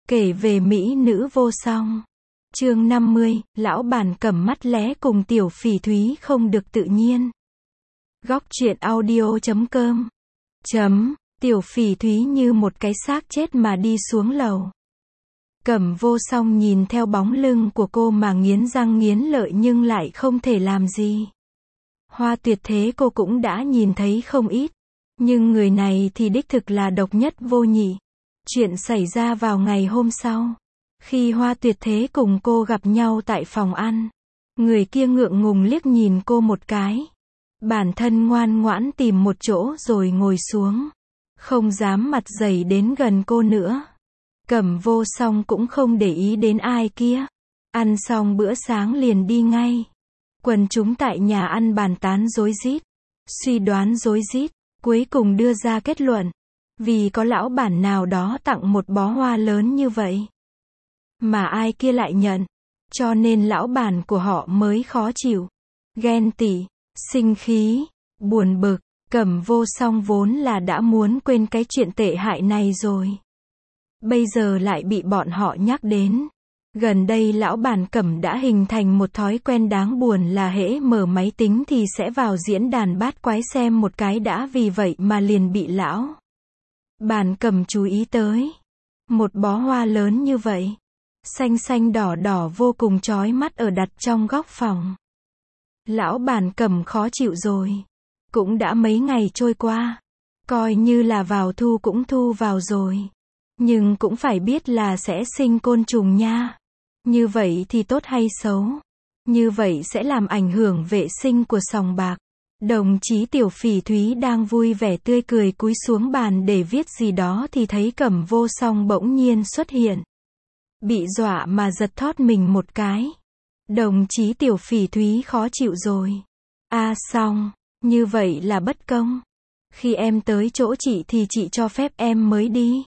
Kể về mỹ nữ vô song. Chương 50, lão bản cầm mắt lé cùng tiểu phỉ thúy không được tự nhiên. Góc truyện audio.com. Tiểu phỉ thúy như một cái xác chết mà đi xuống lầu. Cẩm vô song nhìn theo bóng lưng của cô mà nghiến răng nghiến lợi nhưng lại không thể làm gì. Hoa tuyệt thế cô cũng đã nhìn thấy không ít. Nhưng người này thì đích thực là độc nhất vô nhị. Chuyện xảy ra vào ngày hôm sau. Khi Hoa tuyệt thế cùng cô gặp nhau tại phòng ăn. Người kia ngượng ngùng liếc nhìn cô một cái. Bản thân ngoan ngoãn tìm một chỗ rồi ngồi xuống. Không dám mặt dày đến gần cô nữa. Cẩm vô song cũng không để ý đến ai kia. Ăn xong bữa sáng liền đi ngay. Quần chúng tại nhà ăn bàn tán rối rít. Suy đoán rối rít. Cuối cùng đưa ra kết luận. Vì có lão bản nào đó tặng một bó hoa lớn như vậy. Mà ai kia lại nhận. Cho nên lão bản của họ mới khó chịu. Ghen tị, sinh khí, buồn bực. Cẩm vô song vốn là đã muốn quên cái chuyện tệ hại này rồi. Bây giờ lại bị bọn họ nhắc đến. Gần đây lão bản Cẩm đã hình thành một thói quen đáng buồn là hễ mở máy tính thì sẽ vào diễn đàn bát quái xem một cái đã, vì vậy mà liền bị lão bản Cẩm chú ý tới. Một bó hoa lớn như vậy, xanh xanh đỏ đỏ vô cùng chói mắt ở đặt trong góc phòng. Lão bản Cẩm khó chịu rồi. Cũng đã mấy ngày trôi qua. Coi như là vào thu cũng thu vào rồi. Nhưng cũng phải biết là sẽ sinh côn trùng nha. Như vậy thì tốt hay xấu? Như vậy sẽ làm ảnh hưởng vệ sinh của sòng bạc. Đồng chí tiểu phỉ thúy đang vui vẻ tươi cười cúi xuống bàn để viết gì đó thì thấy Cẩm vô song bỗng nhiên xuất hiện. Bị dọa mà giật thót mình một cái. Đồng chí tiểu phỉ thúy khó chịu rồi. Xong. Như vậy là bất công. Khi em tới chỗ chị thì chị cho phép em mới đi.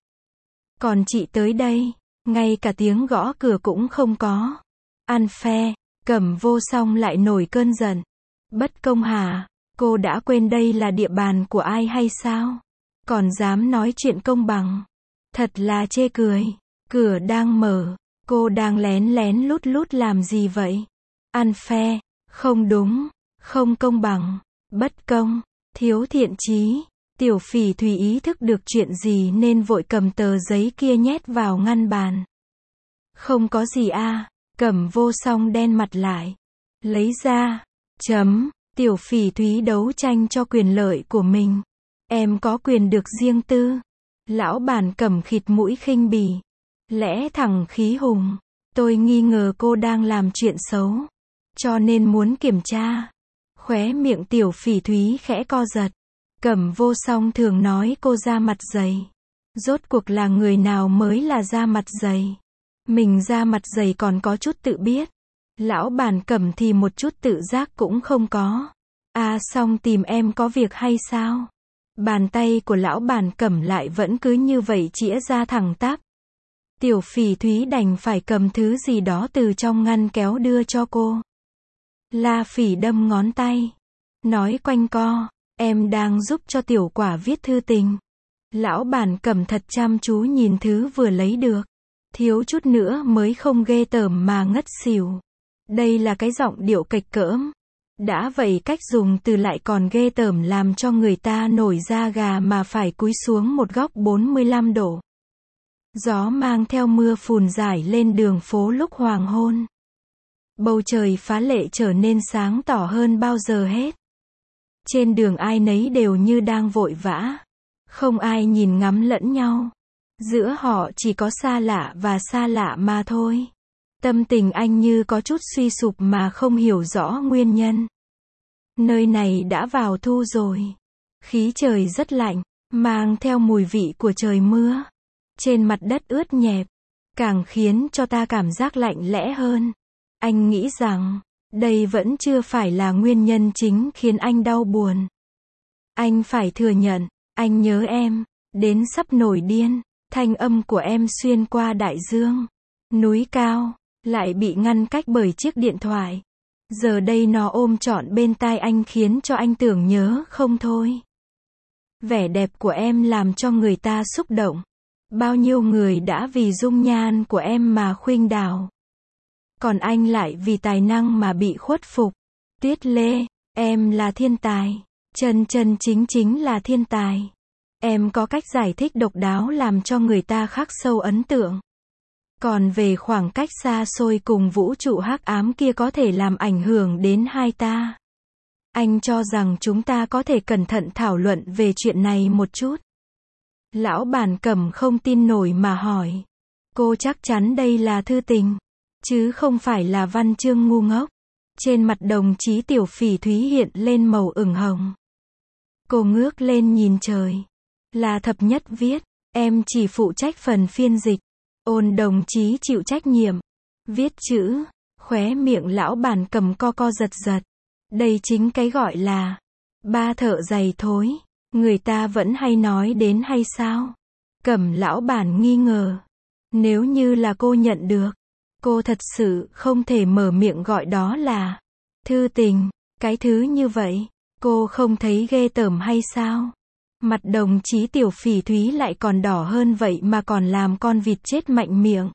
Còn chị tới đây, ngay cả tiếng gõ cửa cũng không có. Unfair. Cẩm vô song lại nổi cơn giận. Bất công hả? Cô đã quên đây là địa bàn của ai hay sao? Còn dám nói chuyện công bằng. Thật là chê cười. Cửa đang mở. Cô đang lén lén lút lút làm gì vậy? Unfair. Không đúng. Không công bằng. Bất công. Thiếu thiện chí. Tiểu phỉ thúy ý thức được chuyện gì nên vội cầm tờ giấy kia nhét vào ngăn bàn. Không có gì Cẩm vô song đen mặt lại. Lấy ra. Tiểu phỉ thúy đấu tranh cho quyền lợi của mình. Em có quyền được riêng tư. Lão bản Cẩm khịt mũi khinh bỉ. Lẽ thẳng khí hùng. Tôi nghi ngờ cô đang làm chuyện xấu. Cho nên muốn kiểm tra. Khóe miệng tiểu phỉ thúy khẽ co giật. Cẩm vô song thường nói cô da mặt dày. Rốt cuộc là người nào mới là da mặt dày? Mình da mặt dày còn có chút tự biết. Lão bản Cẩm thì một chút tự giác cũng không có. Xong tìm em có việc hay sao? Bàn tay của lão bản Cẩm lại vẫn cứ như vậy chĩa ra thẳng tắp. Tiểu phỉ thúy đành phải cầm thứ gì đó từ trong ngăn kéo đưa cho cô. La Phỉ đâm ngón tay. Nói quanh co. Em đang giúp cho tiểu quả viết thư tình. Lão bản Cẩm thật chăm chú nhìn thứ vừa lấy được. Thiếu chút nữa mới không ghê tởm mà ngất xỉu. Đây là cái giọng điệu cạch cỡm. Đã vậy cách dùng từ lại còn ghê tởm làm cho người ta nổi da gà mà phải cúi xuống một góc 45 độ. Gió mang theo mưa phùn rải lên đường phố lúc hoàng hôn. Bầu trời phá lệ trở nên sáng tỏ hơn bao giờ hết. Trên đường ai nấy đều như đang vội vã. Không ai nhìn ngắm lẫn nhau. Giữa họ chỉ có xa lạ và xa lạ mà thôi. Tâm tình anh như có chút suy sụp mà không hiểu rõ nguyên nhân. Nơi này đã vào thu rồi. Khí trời rất lạnh, mang theo mùi vị của trời mưa. Trên mặt đất ướt nhẹp, càng khiến cho ta cảm giác lạnh lẽ hơn. Anh nghĩ rằng, đây vẫn chưa phải là nguyên nhân chính khiến anh đau buồn. Anh phải thừa nhận, anh nhớ em, đến sắp nổi điên. Thanh âm của em xuyên qua đại dương, núi cao, lại bị ngăn cách bởi chiếc điện thoại. Giờ đây nó ôm trọn bên tai anh khiến cho anh tưởng nhớ không thôi. Vẻ đẹp của em làm cho người ta xúc động. Bao nhiêu người đã vì dung nhan của em mà khuynh đảo. Còn anh lại vì tài năng mà bị khuất phục. Tuyết Lê, em là thiên tài. Chân chân chính chính là thiên tài. Em có cách giải thích độc đáo làm cho người ta khắc sâu ấn tượng. Còn về khoảng cách xa xôi cùng vũ trụ hắc ám kia có thể làm ảnh hưởng đến hai ta. Anh cho rằng chúng ta có thể cẩn thận thảo luận về chuyện này một chút. Lão Bản Cẩm không tin nổi mà hỏi. Cô chắc chắn đây là thư tình, chứ không phải là văn chương ngu ngốc. Trên mặt đồng chí Tiểu Phỉ Thúy hiện lên màu ửng hồng. Cô ngước lên nhìn trời. Là Thập Nhất viết, em chỉ phụ trách phần phiên dịch. Ôn đồng chí chịu trách nhiệm. Viết chữ, khóe miệng Lão Bản Cẩm co co giật giật. Đây chính cái gọi là ba thợ giày thối. Người ta vẫn hay nói đến hay sao? Cẩm Lão Bản nghi ngờ. Nếu như là cô nhận được, cô thật sự không thể mở miệng gọi đó là thư tình. Cái thứ như vậy, cô không thấy ghê tởm hay sao? Mặt đồng chí Tiểu Phỉ Thúy lại còn đỏ hơn vậy mà còn làm con vịt chết mạnh miệng.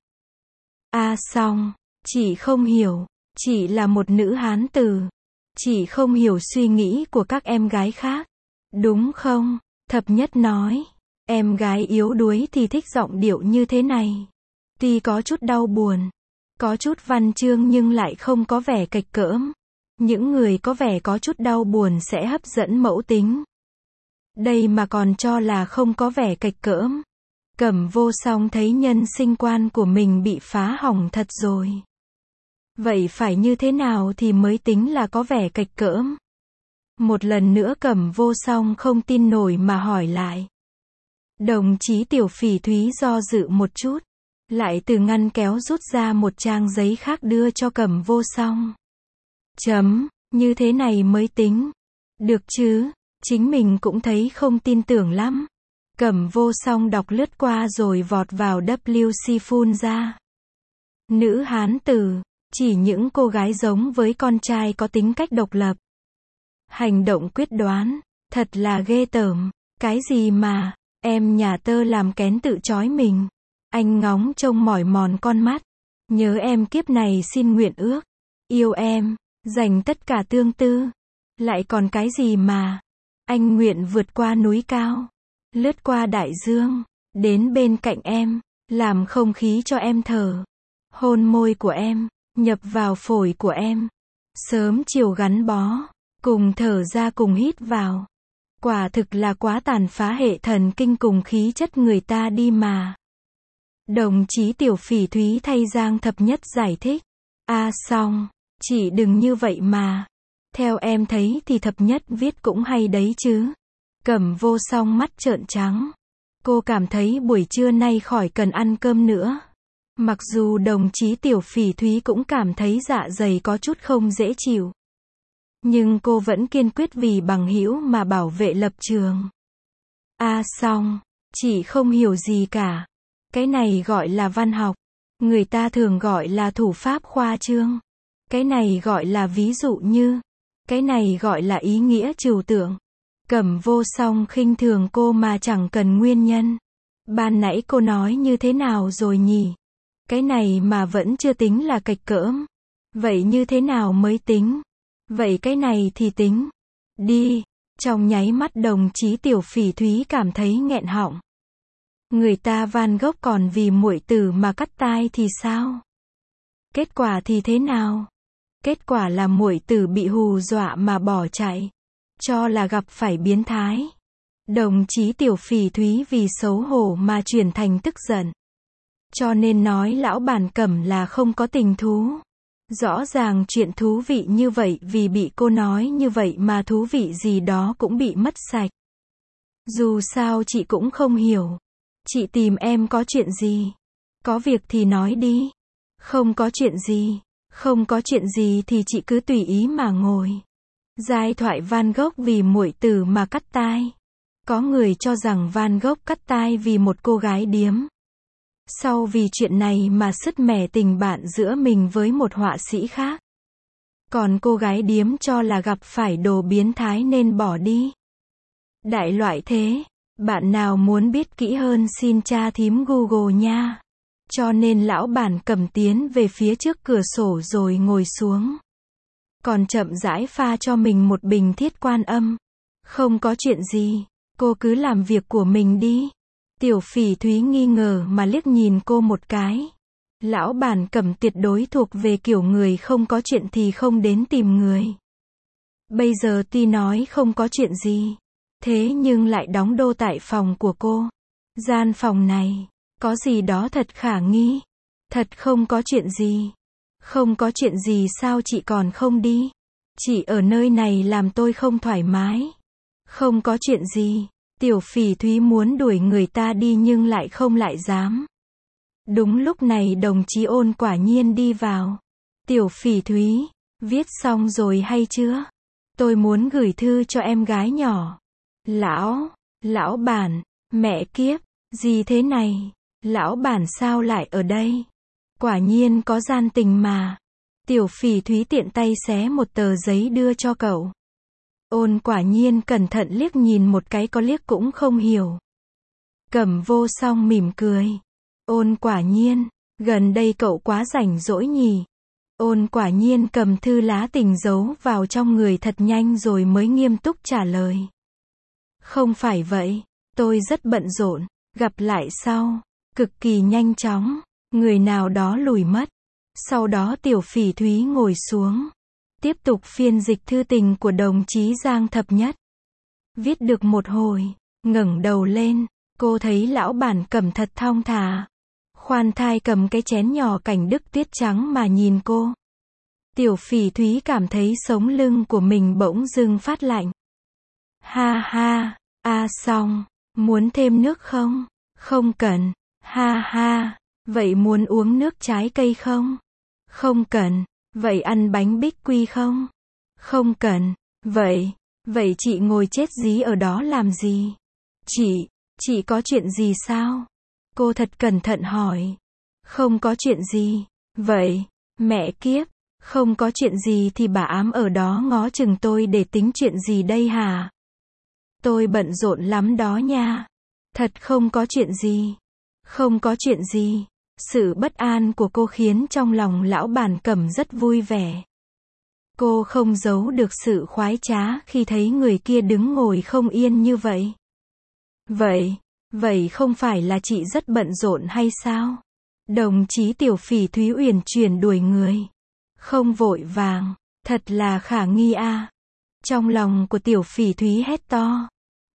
Xong, chị không hiểu, chị là một nữ hán tử. Chị không hiểu suy nghĩ của các em gái khác. Đúng không? Thập Nhất nói. Em gái yếu đuối thì thích giọng điệu như thế này. Tuy có chút đau buồn, có chút văn chương nhưng lại không có vẻ kịch cỡm. Những người có vẻ có chút đau buồn sẽ hấp dẫn mẫu tính. Đây mà còn cho là không có vẻ kịch cỡm. Cẩm Vô Song thấy nhân sinh quan của mình bị phá hỏng thật rồi. Vậy phải như thế nào thì mới tính là có vẻ kịch cỡm? Một lần nữa Cẩm Vô Song không tin nổi mà hỏi lại. Đồng chí Tiểu Phỉ Thúy do dự một chút, lại từ ngăn kéo rút ra một trang giấy khác đưa cho Cẩm Vô Song. Như thế này mới tính. Được chứ, chính mình cũng thấy không tin tưởng lắm. Cẩm Vô Song đọc lướt qua rồi vọt vào WC phun ra. Nữ hán tử, chỉ những cô gái giống với con trai có tính cách độc lập. Hành động quyết đoán, thật là ghê tởm. Cái gì mà, em nhà tơ làm kén tự chói mình. Anh ngóng trông mỏi mòn con mắt. Nhớ em kiếp này xin nguyện ước. Yêu em, dành tất cả tương tư. Lại còn cái gì mà, anh nguyện vượt qua núi cao, lướt qua đại dương, đến bên cạnh em, làm không khí cho em thở. Hôn môi của em, nhập vào phổi của em. Sớm chiều gắn bó, cùng thở ra cùng hít vào. Quả thực là quá tàn phá hệ thần kinh cùng khí chất người ta đi mà. Đồng chí Tiểu Phỉ Thúy thay Giang Thập Nhất giải thích. Xong, chị đừng như vậy mà. Theo em thấy thì Thập Nhất viết cũng hay đấy chứ. Cẩm Vô Song mắt trợn trắng. Cô cảm thấy buổi trưa nay khỏi cần ăn cơm nữa. Mặc dù đồng chí Tiểu Phỉ Thúy cũng cảm thấy dạ dày có chút không dễ chịu. Nhưng cô vẫn kiên quyết vì bằng hữu mà bảo vệ lập trường. Xong, chị không hiểu gì cả. Cái này gọi là văn học. Người ta thường gọi là thủ pháp khoa trương. Cái này gọi là ví dụ như. Cái này gọi là ý nghĩa trừu tượng. Cẩm Vô Song khinh thường cô mà chẳng cần nguyên nhân. Ban nãy cô nói như thế nào rồi nhỉ? Cái này mà vẫn chưa tính là kịch cỡm. Vậy như thế nào mới tính? Vậy cái này thì tính. Đi. Trong nháy mắt đồng chí Tiểu Phỉ Thúy cảm thấy nghẹn họng. Người ta Van Gogh còn vì muội tử mà cắt tai thì sao? Kết quả thì thế nào? Kết quả là muội tử bị hù dọa mà bỏ chạy. Cho là gặp phải biến thái. Đồng chí Tiểu Phỉ Thúy vì xấu hổ mà chuyển thành tức giận. Cho nên nói Lão Bản Cẩm là không có tình thú. Rõ ràng chuyện thú vị như vậy vì bị cô nói như vậy mà thú vị gì đó cũng bị mất sạch. Dù sao chị cũng không hiểu. Chị tìm em có chuyện gì? Có việc thì nói đi. Không có chuyện gì. Không có chuyện gì thì chị cứ tùy ý mà ngồi. Giai thoại Van Gogh vì muội tử mà cắt tai. Có người cho rằng Van Gogh cắt tai vì một cô gái điếm. Sau vì chuyện này mà sứt mẻ tình bạn giữa mình với một họa sĩ khác. Còn cô gái điếm cho là gặp phải đồ biến thái nên bỏ đi. Đại loại thế. Bạn nào muốn biết kỹ hơn xin tra thím Google nha. Cho nên lão bản cầm tiến về phía trước cửa sổ rồi ngồi xuống. Còn chậm rãi pha cho mình một bình Thiết Quan Âm. Không có chuyện gì, cô cứ làm việc của mình đi. Tiểu Phỉ Thúy nghi ngờ mà liếc nhìn cô một cái. Lão bản Cẩm tuyệt đối thuộc về kiểu người không có chuyện thì không đến tìm người. Bây giờ tuy nói không có chuyện gì, thế nhưng lại đóng đô tại phòng của cô. Gian phòng này, có gì đó thật khả nghi. Thật không có chuyện gì. Không có chuyện gì sao chị còn không đi? Chị ở nơi này làm tôi không thoải mái. Không có chuyện gì. Tiểu Phỉ Thúy muốn đuổi người ta đi nhưng lại không lại dám. Đúng lúc này đồng chí Ôn quả nhiên đi vào. Tiểu Phỉ Thúy, viết xong rồi hay chưa? Tôi muốn gửi thư cho em gái nhỏ. Lão bản, mẹ kiếp, gì thế này? Lão bản sao lại ở đây? Quả nhiên có gian tình mà. Tiểu Phỉ Thúy tiện tay xé một tờ giấy đưa cho cậu. Ôn quả nhiên cẩn thận liếc nhìn một cái, có liếc cũng không hiểu. Cẩm Vô Song mỉm cười. Ôn quả nhiên, gần đây cậu quá rảnh rỗi nhỉ? Ôn quả nhiên cầm thư lá tình giấu vào trong người thật nhanh rồi mới nghiêm túc trả lời. Không phải vậy, tôi rất bận rộn, gặp lại sau. Cực kỳ nhanh chóng, người nào đó lùi mất. Sau đó Tiểu Phỉ Thúy ngồi xuống. Tiếp tục phiên dịch thư tình của đồng chí Giang Thập Nhất. Viết được một hồi, ngẩng đầu lên, cô thấy lão bản Cẩm thật thong thả. Khoan thai cầm cái chén nhỏ cảnh đức tuyết trắng mà nhìn cô. Tiểu Phỉ Thúy cảm thấy sống lưng của mình bỗng dưng phát lạnh. Ha ha, xong, muốn thêm nước không? Không cần. Ha ha, vậy muốn uống nước trái cây không? Không cần. Vậy ăn bánh bích quy không? Không cần. Vậy chị ngồi chết dí ở đó làm gì? Chị có chuyện gì sao? Cô thật cẩn thận hỏi. Không có chuyện gì. Vậy, mẹ kiếp, không có chuyện gì thì bà ám ở đó ngó chừng tôi để tính chuyện gì đây hả? Tôi bận rộn lắm đó nha. Thật không có chuyện gì. Không có chuyện gì. Sự bất an của cô khiến trong lòng lão bản Cẩm rất vui vẻ. Cô không giấu được sự khoái trá khi thấy người kia đứng ngồi không yên như vậy. Vậy không phải là chị rất bận rộn hay sao? Đồng chí Tiểu Phỉ Thúy uyển chuyển đuổi người. Không vội vàng, thật là khả nghi a. Trong lòng của Tiểu Phỉ Thúy hét to.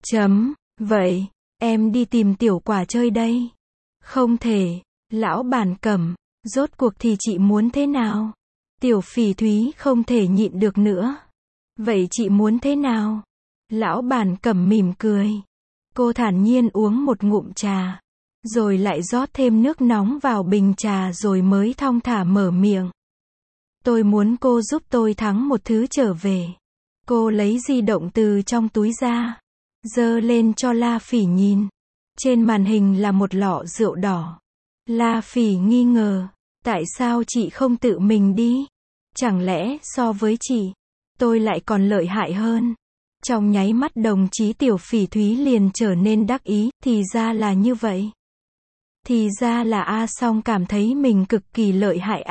Vậy, em đi tìm Tiểu Quả chơi đây. Không thể. Lão bản Cẩm, rốt cuộc thì chị muốn thế nào? Tiểu Phỉ Thúy không thể nhịn được nữa. Vậy chị muốn thế nào? Lão bản Cẩm mỉm cười. Cô thản nhiên uống một ngụm trà. Rồi lại rót thêm nước nóng vào bình trà rồi mới thong thả mở miệng. Tôi muốn cô giúp tôi thắng một thứ trở về. Cô lấy di động từ trong túi ra. Giơ lên cho La Phỉ nhìn. Trên màn hình là một lọ rượu đỏ. La Phỉ nghi ngờ, tại sao chị không tự mình đi? Chẳng lẽ so với chị, tôi lại còn lợi hại hơn? Trong nháy mắt đồng chí Tiểu Phỉ Thúy liền trở nên đắc ý, thì ra là như vậy. Thì ra là Song cảm thấy mình cực kỳ lợi hại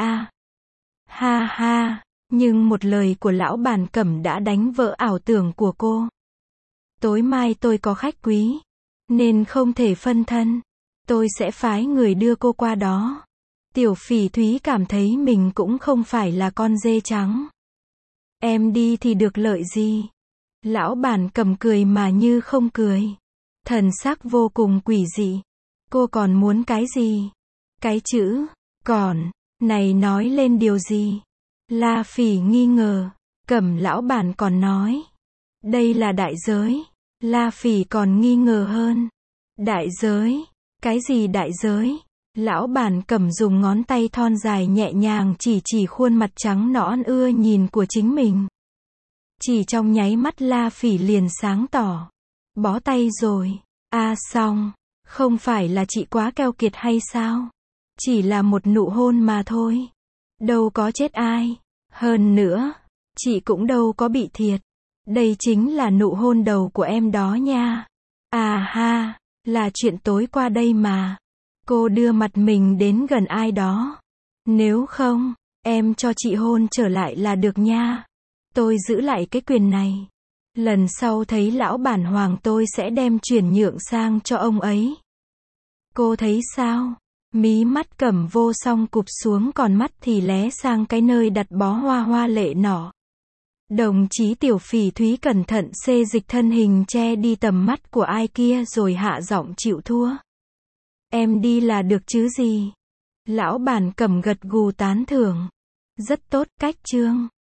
Ha ha, nhưng một lời của lão bản Cẩm đã đánh vỡ ảo tưởng của cô. Tối mai tôi có khách quý, nên không thể phân thân. Tôi sẽ phái người đưa cô qua đó. Tiểu Phỉ Thúy cảm thấy mình cũng không phải là con dê trắng. Em đi thì được lợi gì? Lão bản Cẩm cười mà như không cười. Thần sắc vô cùng quỷ dị. Cô còn muốn cái gì? Cái chữ còn này nói lên điều gì? La Phỉ nghi ngờ. Cẩm lão bản còn nói. Đây là đại giới. La Phỉ còn nghi ngờ hơn. Đại giới? Cái gì đại giới? Lão bản Cẩm dùng ngón tay thon dài nhẹ nhàng chỉ khuôn mặt trắng nõn ưa nhìn của chính mình. Chỉ trong nháy mắt La Phỉ liền sáng tỏ. Bó tay rồi. Xong. Không phải là chị quá keo kiệt hay sao? Chỉ là một nụ hôn mà thôi. Đâu có chết ai. Hơn nữa, chị cũng đâu có bị thiệt. Đây chính là nụ hôn đầu của em đó nha. À ha, là chuyện tối qua đây mà. Cô đưa mặt mình đến gần ai đó. Nếu không, em cho chị hôn trở lại là được nha. Tôi giữ lại cái quyền này. Lần sau thấy lão bản Hoàng tôi sẽ đem chuyển nhượng sang cho ông ấy. Cô thấy sao? Mí mắt Cẩm Vô Song cụp xuống còn mắt thì lé sang cái nơi đặt bó hoa hoa lệ nọ. Đồng chí Tiểu Phỉ Thúy cẩn thận xê dịch thân hình che đi tầm mắt của ai kia rồi hạ giọng chịu thua. Em đi là được chứ gì? Lão bản Cẩm gật gù tán thưởng. Rất tốt, cách Trương.